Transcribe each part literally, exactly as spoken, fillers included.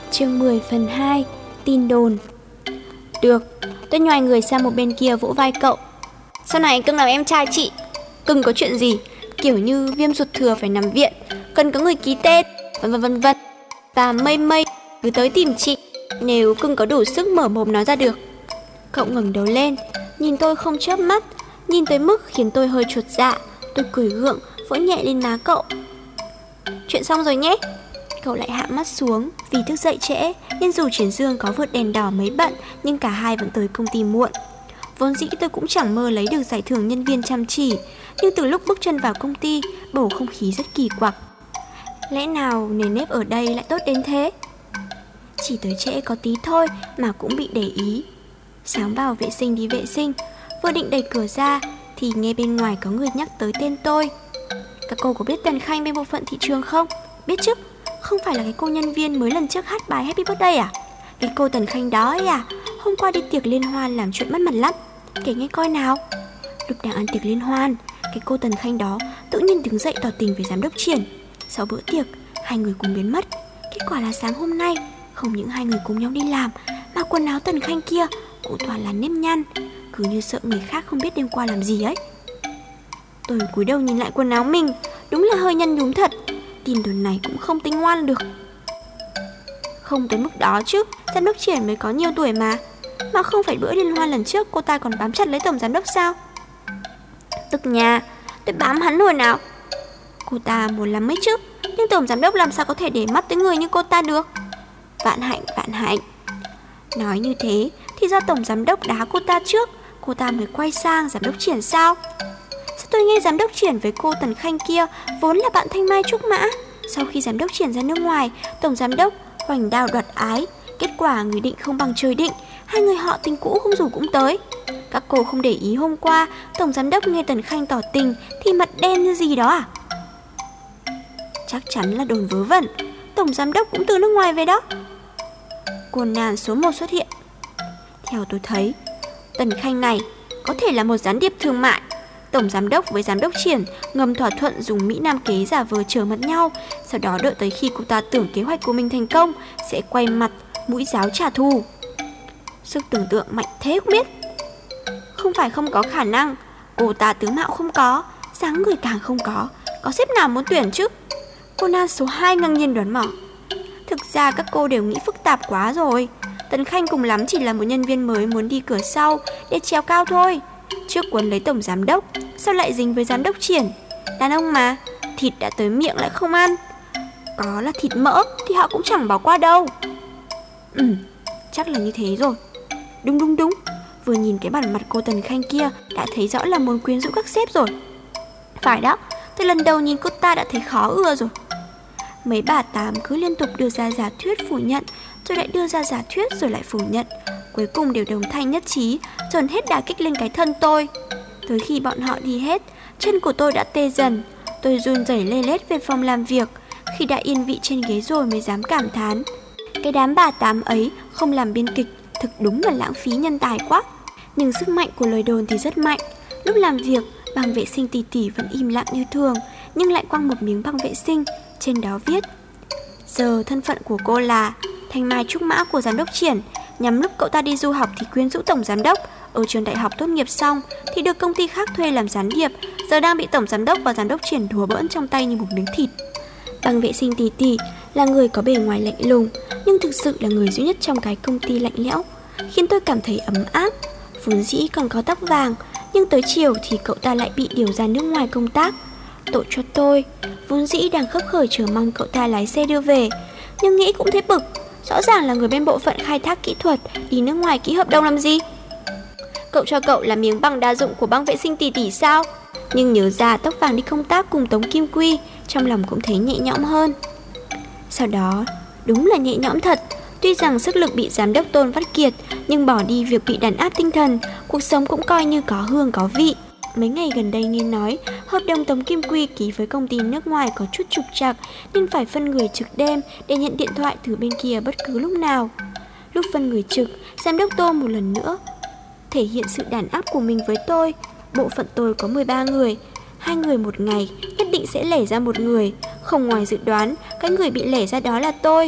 Chương mười phần hai. Tin đồn. Được, tôi nhoài người sang một bên kia vỗ vai cậu. Sau này cưng làm em trai chị. Cưng có chuyện gì, kiểu như viêm ruột thừa phải nằm viện, cần có người ký tên, vân vân vân vân. Và mây mây cứ tới tìm chị, nếu cưng có đủ sức mở mồm nói ra được. Cậu ngẩng đầu lên, nhìn tôi không chớp mắt, nhìn tới mức khiến tôi hơi chột dạ. Tôi cười gượng, vỗ nhẹ lên má cậu. Chuyện xong rồi nhé. Cậu lại hạ mắt xuống. Vì thức dậy trễ nên dù Triển Dương có vượt đèn đỏ mấy bận, nhưng cả hai vẫn tới công ty muộn. Vốn dĩ tôi cũng chẳng mơ lấy được giải thưởng nhân viên chăm chỉ, nhưng từ lúc bước chân vào công ty, bầu không khí rất kỳ quặc. Lẽ nào nề nếp ở đây lại tốt đến thế? Chỉ tới trễ có tí thôi mà cũng bị để ý. Sáng bảo vệ sinh đi vệ sinh, vừa định đẩy cửa ra thì nghe bên ngoài có người nhắc tới tên tôi. Các cô có biết Tần Khanh bên bộ phận thị trường không? Biết chứ, không phải là cái cô nhân viên mới lần trước hát bài Happy Birthday à? Cái cô Tần Khanh đó ấy à? Hôm qua đi tiệc liên hoan làm chuyện mất mặt lắm. Kể nghe coi nào. Lúc đang ăn tiệc liên hoan, cái cô Tần Khanh đó tự nhiên đứng dậy tỏ tình với giám đốc Triển. Sau bữa tiệc, hai người cùng biến mất. Kết quả là sáng hôm nay, không những hai người cùng nhau đi làm, mà quần áo Tần Khanh kia cũng toàn là nếp nhăn, cứ như sợ người khác không biết đêm qua làm gì ấy. Tôi cúi đầu nhìn lại quần áo mình, đúng là hơi nhăn nhúm thật. Tin đồn này cũng không tính ngoan được. Không tới mức đó chứ, giám đốc Triển mới có nhiều tuổi mà. Mà không phải bữa liên hoan lần trước cô ta còn bám chặt lấy tổng giám đốc sao? Tức nhà, tôi bám hắn hồi nào. Cô ta muốn lắm mấy chứ, nhưng tổng giám đốc làm sao có thể để mắt tới người như cô ta được. Vạn hạnh, vạn hạnh. Nói như thế thì do tổng giám đốc đá cô ta trước, cô ta mới quay sang giám đốc Triển sao? Sao tôi nghe giám đốc Triển với cô Tần Khanh kia vốn là bạn thanh mai trúc mã. Sau khi giám đốc Triển ra nước ngoài, tổng giám đốc hoành đao đoạt ái. Kết quả người định không bằng trời định, hai người họ tình cũ không rủ cũng tới. Các cô không để ý hôm qua tổng giám đốc nghe Tần Khanh tỏ tình thì mặt đen như gì đó à? Chắc chắn là đồn vớ vẩn. Tổng giám đốc cũng từ nước ngoài về đó. Cô nàng số một xuất hiện. Theo tôi thấy, Tần Khanh này có thể là một gián điệp thương mại. Tổng giám đốc với giám đốc Triển ngầm thỏa thuận dùng Mỹ Nam kế giả vờ chờ mặt nhau. Sau đó đợi tới khi cô ta tưởng kế hoạch của mình thành công, sẽ quay mặt mũi giáo trả thù. Sức tưởng tượng mạnh thế không biết. Không phải không có khả năng. Cô ta tướng mạo không có, dáng người càng không có. Có sếp nào muốn tuyển chứ? Cô nàng số hai ngang nhiên đoán mò. Thực ra các cô đều nghĩ phức tạp quá rồi. Tần Khanh cùng lắm chỉ là một nhân viên mới muốn đi cửa sau để trèo cao thôi. Trước quấn lấy tổng giám đốc, sao lại dính với giám đốc Triển? Đàn ông mà, thịt đã tới miệng lại không ăn. Có là thịt mỡ thì họ cũng chẳng bỏ qua đâu. Ừ, chắc là như thế rồi. Đúng đúng đúng, vừa nhìn cái bản mặt cô Tần Khanh kia đã thấy rõ là muốn quyến rũ các sếp rồi. Phải đó, từ lần đầu nhìn cô ta đã thấy khó ưa rồi. Mấy bà tám cứ liên tục đưa ra giả thuyết phủ nhận, rồi lại đưa ra giả thuyết rồi lại phủ nhận. Cuối cùng đều đồng thanh nhất trí, dồn hết đả kích lên cái thân tôi. Tới khi bọn họ đi hết, chân của tôi đã tê dần. Tôi run rẩy lê lết về phòng làm việc. Khi đã yên vị trên ghế rồi mới dám cảm thán. Cái đám bà tám ấy không làm biên kịch, thực đúng là lãng phí nhân tài quá. Nhưng sức mạnh của lời đồn thì rất mạnh. Lúc làm việc, băng vệ sinh tỷ tỷ vẫn im lặng như thường, nhưng lại quăng một miếng băng vệ sinh. Trên đó viết: giờ thân phận của cô là thanh mai trúc mã của giám đốc Triển. Nhằm lúc cậu ta đi du học thì quyến rũ tổng giám đốc. Ở trường đại học tốt nghiệp xong thì được công ty khác thuê làm gián điệp. Giờ đang bị tổng giám đốc và giám đốc Triển đùa bỡn trong tay như một miếng thịt. Băng vệ sinh tỷ tỷ là người có bề ngoài lạnh lùng, nhưng thực sự là người duy nhất trong cái công ty lạnh lẽo, khiến tôi cảm thấy ấm áp. Vốn dĩ còn có tóc vàng, nhưng tới chiều thì cậu ta lại bị điều ra nước ngoài công tác. Tội cho tôi, vốn dĩ đang khấp khởi chờ mong cậu ta lái xe đưa về, nhưng nghĩ cũng thấy bực. Rõ ràng là người bên bộ phận khai thác kỹ thuật, đi nước ngoài ký hợp đồng làm gì? Cậu cho cậu là miếng băng đa dụng của băng vệ sinh tỷ tỷ sao? Nhưng nhớ ra tóc vàng đi công tác cùng Tống Kim Quy, trong lòng cũng thấy nhẹ nhõm hơn. Sau đó, đúng là nhẹ nhõm thật. Tuy rằng sức lực bị giám đốc Tôn vắt kiệt, nhưng bỏ đi việc bị đàn áp tinh thần, cuộc sống cũng coi như có hương có vị. Mấy ngày gần đây nghe nói hợp đồng Tống Kim Quy ký với công ty nước ngoài có chút trục trặc, nên phải phân người trực đêm để nhận điện thoại từ bên kia bất cứ lúc nào. Lúc phân người trực, giám đốc Tô một lần nữa thể hiện sự đàn áp của mình với tôi. Bộ phận tôi có mười ba người, hai người một ngày nhất định sẽ lẻ ra một người. Không ngoài dự đoán, cái người bị lẻ ra đó là tôi.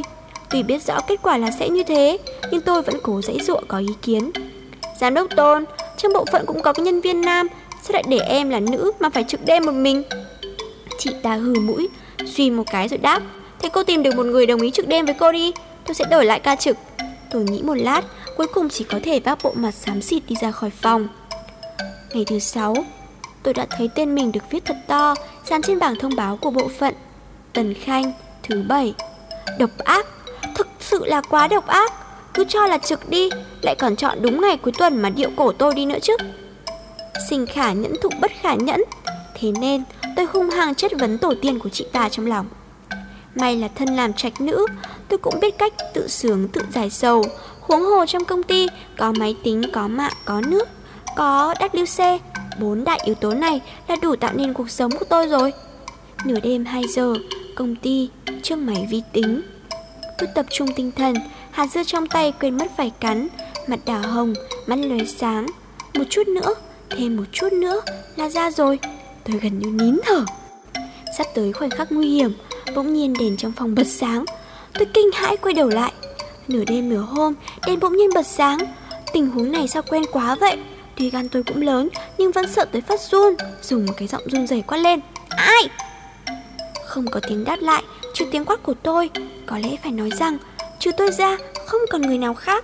Tuy biết rõ kết quả là sẽ như thế, nhưng tôi vẫn cố giãy giụa có ý kiến. Giám đốc Tôn, trong bộ phận cũng có cái nhân viên nam, sao lại để em là nữ mà phải trực đêm một mình? Chị ta hừ mũi, suy một cái rồi đáp, thế cô tìm được một người đồng ý trực đêm với cô đi, tôi sẽ đổi lại ca trực. Tôi nghĩ một lát, cuối cùng chỉ có thể vác bộ mặt xám xịt đi ra khỏi phòng. Ngày thứ sáu, tôi đã thấy tên mình được viết thật to, dán trên bảng thông báo của bộ phận. Tần Khanh, thứ bảy. Độc ác, thực sự là quá độc ác. Cứ cho là trực đi, lại còn chọn đúng ngày cuối tuần mà điệu cổ tôi đi nữa chứ. Sinh khả nhẫn thụ bất khả nhẫn. Thế nên tôi hung hăng chất vấn tổ tiên của chị ta trong lòng. May là thân làm trạch nữ, tôi cũng biết cách tự sướng tự giải sầu. Huống hồ trong công ty có máy tính, có mạng, có nước, có W C. Bốn đại yếu tố này là đủ tạo nên cuộc sống của tôi rồi. Nửa đêm hai giờ, công ty, chiếc máy vi tính. Tôi tập trung tinh thần, hạt dưa trong tay quên mất phải cắn, mặt đỏ hồng, mắt lóe sáng. Một chút nữa, thêm một chút nữa là ra rồi. Tôi gần như nín thở. Sắp tới khoảnh khắc nguy hiểm, bỗng nhiên đèn trong phòng bật sáng. Tôi kinh hãi quay đầu lại. Nửa đêm nửa hôm, đèn bỗng nhiên bật sáng. Tình huống này sao quen quá vậy? Tuy gan tôi cũng lớn, nhưng vẫn sợ tới phát run. Dùng một cái giọng run rẩy quát lên, ai? Không có tiếng đáp lại, trừ tiếng quát của tôi. Có lẽ phải nói rằng, trừ tôi ra, không còn người nào khác.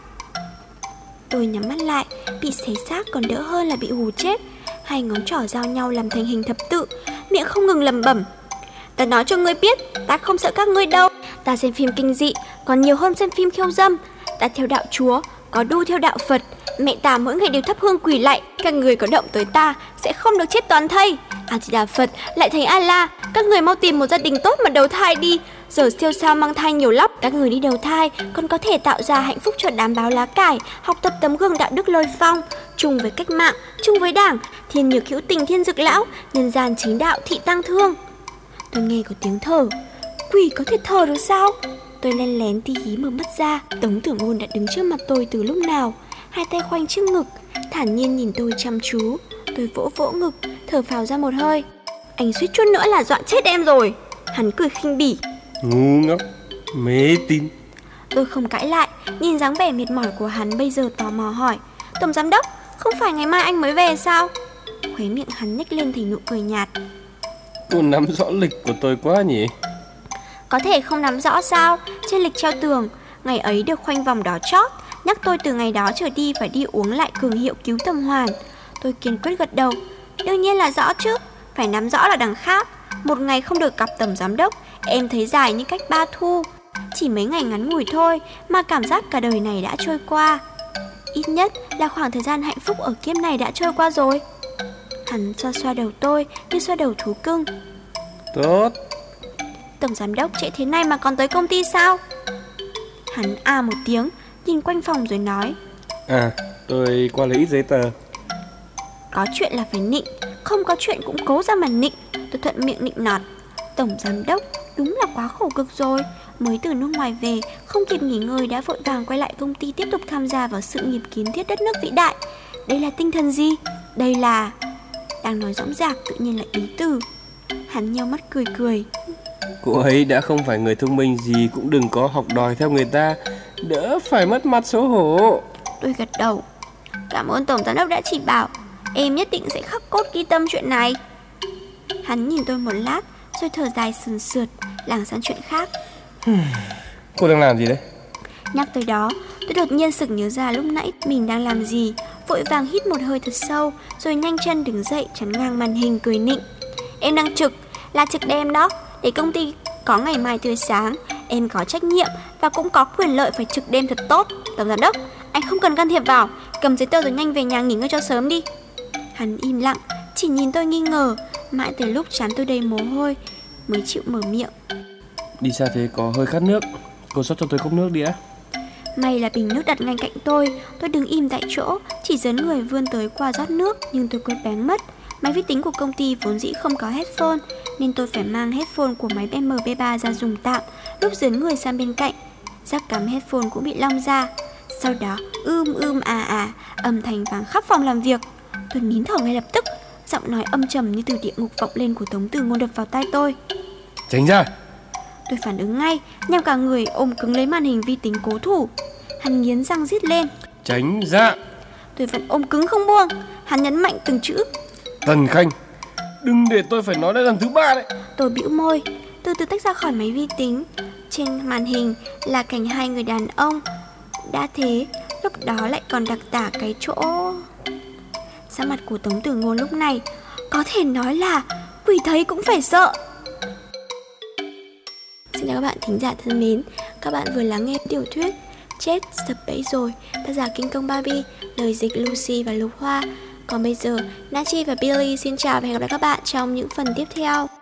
Tôi nhắm mắt lại, bị xé xác còn đỡ hơn là bị hù chết. Hai ngón trỏ giao nhau làm thành hình thập tự, miệng không ngừng lẩm bẩm. Ta nói cho ngươi biết, ta không sợ các ngươi đâu. Ta xem phim kinh dị còn nhiều hơn xem phim khiêu dâm. Ta theo đạo Chúa, có đu theo đạo Phật. Mẹ ta mỗi ngày đều thắp hương quỳ lạy. Các người có động tới ta sẽ không được chết toàn thây. A Di Đà Phật, lại thầy A La, các người mau tìm một gia đình tốt mà đầu thai đi. Giờ siêu sao mang thai nhiều lắm. Các người đi đầu thai còn có thể tạo ra hạnh phúc cho đám báo lá cải, học tập tấm gương đạo đức lôi phong, chung với cách mạng, chung với đảng, thiên nhược hữu tình thiên dực lão, nhân gian chính đạo thị tăng thương. Tôi nghe có tiếng thở. Quỷ có thể thở được sao? Tôi len lén tí hí mở mắt ra. Tống Tưởng Ngôn đã đứng trước mặt tôi từ lúc nào, hai tay khoanh trước ngực, thản nhiên nhìn tôi chăm chú. Tôi vỗ vỗ ngực, thở phào ra một hơi. Anh suýt chút nữa là dọa chết em rồi. Hắn cười khinh bỉ. Ngu ngốc, mê tín. Tôi không cãi lại, nhìn dáng vẻ mệt mỏi của hắn bây giờ tò mò hỏi, Tổng giám đốc, không phải ngày mai anh mới về sao? Khóe miệng hắn nhếch lên thành nụ cười nhạt. Cô nắm rõ lịch của tôi quá nhỉ? Có thể không nắm rõ sao? Trên lịch treo tường, ngày ấy được khoanh vòng đỏ chót, nhắc tôi từ ngày đó trở đi phải đi uống lại cường hiệu cứu tâm hoàn. Tôi kiên quyết gật đầu. Đương nhiên là rõ chứ, phải nắm rõ là đằng khác. Một ngày không được gặp tổng giám đốc, em thấy dài như cách ba thu. Chỉ mấy ngày ngắn ngủi thôi mà cảm giác cả đời này đã trôi qua. Ít nhất là khoảng thời gian hạnh phúc ở kiếp này đã trôi qua rồi. Hắn xoa xoa đầu tôi như xoa đầu thú cưng. Tốt. Tổng giám đốc trễ thế này mà còn tới công ty sao? Hắn à một tiếng, nhìn quanh phòng rồi nói, À, tôi qua lấy ít giấy tờ. có chuyện là phải nịnh, không có chuyện cũng cố ra mà nịnh. Tôi thuận miệng nịnh nọt. Tổng giám đốc đúng là quá khổ cực rồi. Mới từ nước ngoài về, không kịp nghỉ ngơi đã vội vàng quay lại công ty tiếp tục tham gia vào sự nghiệp kiến thiết đất nước vĩ đại. Đây là tinh thần gì? Đây là... Đang nói dõng dạc tự nhiên lại ý từ. Hắn nheo mắt cười cười. Cô ấy đã không phải người thông minh gì, cũng đừng có học đòi theo người ta, đỡ phải mất mặt xấu hổ. Tôi gật đầu. Cảm ơn tổng giám đốc đã chỉ bảo. Em nhất định sẽ khắc cốt ghi tâm chuyện này. Hắn nhìn tôi một lát rồi thở dài sườn sượt, lảng sang chuyện khác. Cô đang làm gì đấy? Nhắc tới đó, tôi đột nhiên sực nhớ ra lúc nãy mình đang làm gì. Vội vàng hít một hơi thật sâu, rồi nhanh chân đứng dậy chắn ngang màn hình cười nịnh. Em đang trực, là trực đêm đó. Để công ty có ngày mai tươi sáng, em có trách nhiệm và cũng có quyền lợi phải trực đêm thật tốt. Tổng giám đốc, anh không cần can thiệp vào. Cầm giấy tờ rồi nhanh về nhà nghỉ ngơi cho sớm đi. Hắn im lặng, chỉ nhìn tôi nghi ngờ. Mãi tới lúc trán tôi đầy mồ hôi mới chịu mở miệng. Đi xa thế có hơi khát nước, cô rót cho tôi cốc nước đi đã. May là bình nước đặt ngay cạnh tôi. Tôi đứng im tại chỗ, chỉ dấn người vươn tới qua rót nước. Nhưng tôi quên bén mất. Máy vi tính của công ty vốn dĩ không có headphone, nên tôi phải mang headphone của máy em pê ba ra dùng tạm. Lúc dấn người sang bên cạnh, rác cắm headphone cũng bị long ra. Sau đó ưm ưm à à, âm thanh vang khắp phòng làm việc. Tôi nín thở ngay lập tức. Giọng nói âm trầm như từ địa ngục vọng lên của Tống Từ Ngôn đập vào tai tôi. Tránh ra. Tôi phản ứng ngay, nhằm cả người ôm cứng lấy màn hình vi tính cố thủ. Hắn nghiến răng rít lên: Tránh ra! Tôi vẫn ôm cứng không buông. Hắn nhấn mạnh từng chữ: Tần Khanh, đừng để tôi phải nói lại lần thứ ba đấy. Tôi bĩu môi, từ từ tách ra khỏi máy vi tính. Trên màn hình là cảnh hai người đàn ông. Đã thế, lúc đó lại còn đặc tả cái chỗ. Sắc mặt của Tống Tử Ngôn lúc này có thể nói là quỷ thấy cũng phải sợ. Xin chào các bạn thính giả thân mến. Các bạn vừa lắng nghe tiểu thuyết Chết sập bẫy rồi, tác giả Kinh Công Barbie, lời dịch Lucy và Lục Hoa. Còn bây giờ, Nachi và Billy xin chào và hẹn gặp lại các bạn trong những phần tiếp theo.